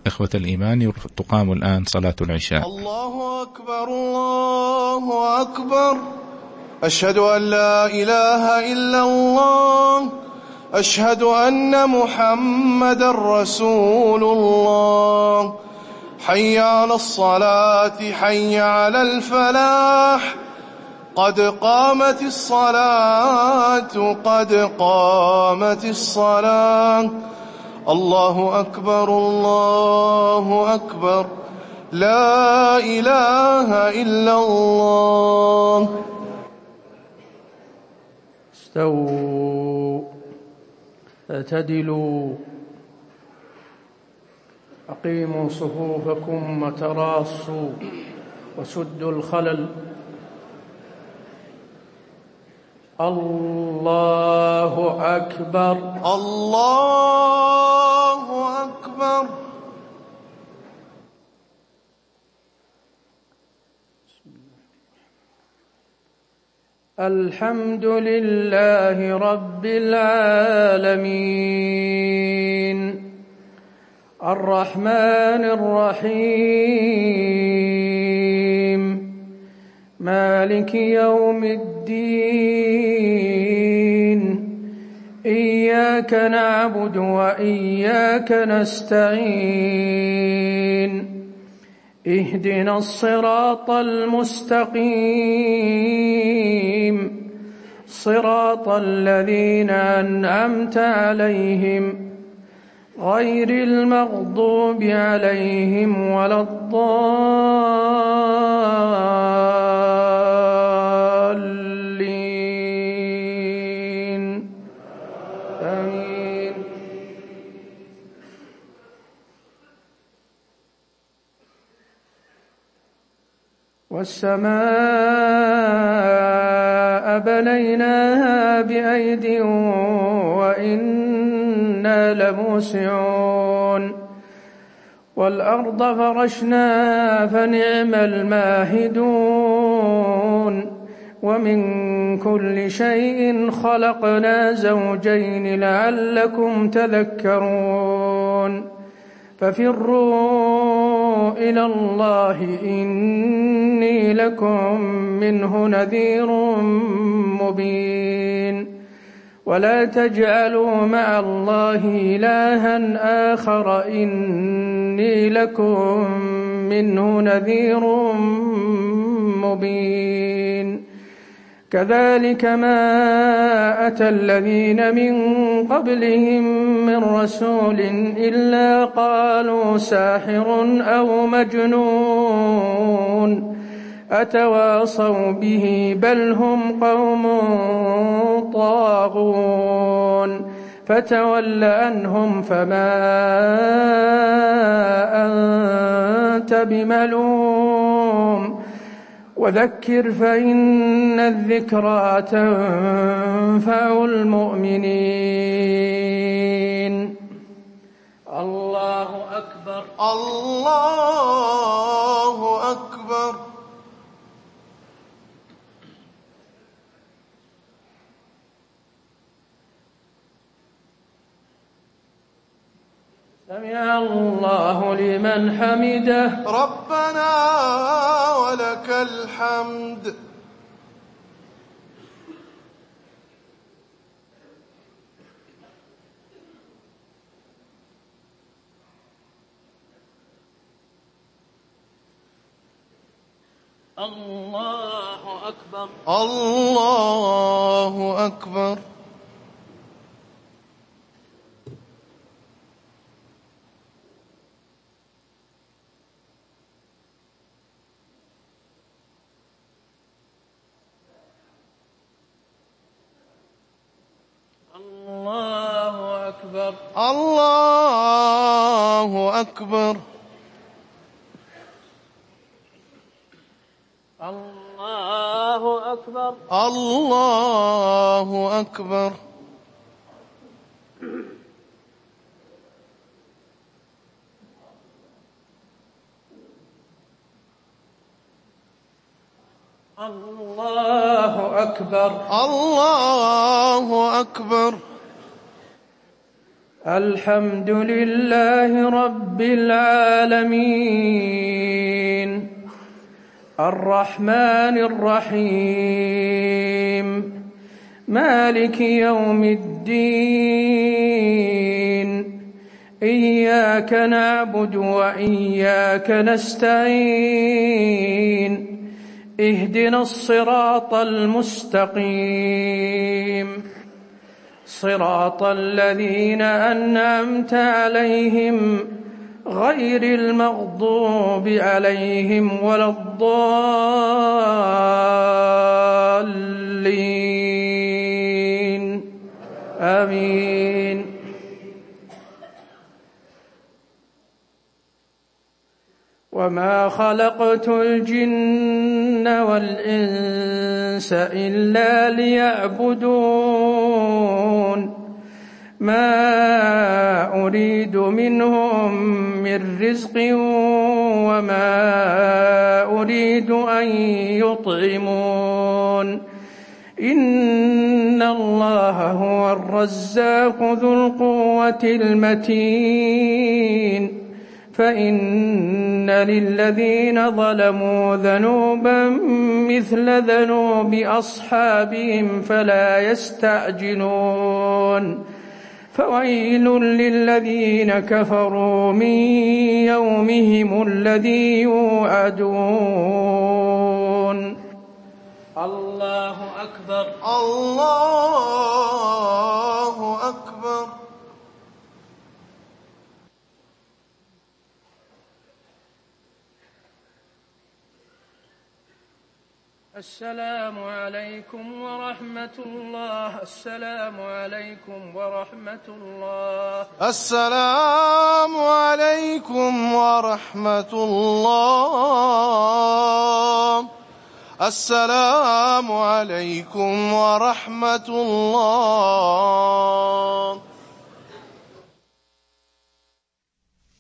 إخوة الإيمان، تقام الآن صلاة العشاء. الله أكبر الله أكبر، أشهد أن لا إله إلا الله، أشهد أن محمدا رسول الله. حي على الصلاة حي على الفلاح، قد قامت الصلاة قد قامت الصلاة. الله أكبر الله أكبر، لا إله إلا الله. استووا اعتدلوا، أقيموا صفوفكم وتراصوا وسدوا الخلل. الله أكبر الله أكبر. الحمد لله رب العالمين، الرحمن الرحيم، مالك يوم الدين. إياك نعبد وإياك نستعين، اهدنا الصراط المستقيم، صراط الذين أنعمت عليهم غير المغضوب عليهم ولا الضالين. آمين. والسماء بنيناها بأيد وإنا لموسعون، والأرض فرشناها فنعم الماهدون، ومن كل شيء خلقنا زوجين لعلكم تذكرون. ففروا إلى الله إني لكم منه نذير مبين. ولا تجعلوا مع الله إلها آخر إني لكم منه نذير مبين. كذلك ما أتى الذين من قبلهم من رسول إلا قالوا ساحر أو مجنون، أتواصوا به بل هم قوم طاغون. فتول عنهم فما أنت بملوم، وذكر فإن الذكرى تنفع المؤمنين. الله أكبر الله أكبر. سمع الله لمن حمده. ربنا ولك الحمد. الله أكبر الله أكبر. الله أكبر الله أكبر. الله أكبر الله أكبر. الله أكبر الله أكبر. الحمد لله رب العالمين الرحمن الرحيم مالك يوم الدين إياك نعبد وإياك نستعين اهدنا الصراط المستقيم صراط الذين أنعمت عليهم غير المغضوب عليهم ولا الضالين آمين. وما خلقت الجن والإنس إلا ليعبدون ما أريد منهم من رزق وما أريد أن يطعمون إن الله هو الرزاق ذو القوة المتين فإن للذين ظلموا ذنوبا مثل ذنوب أصحابهم فلا يستعجلون فويل للذين كفروا من يومهم الذي يوعدون. الله أكبر الله أكبر. السلام عليكم ورحمة الله. السلام عليكم ورحمة الله. السلام عليكم ورحمة الله. السلام عليكم ورحمة الله.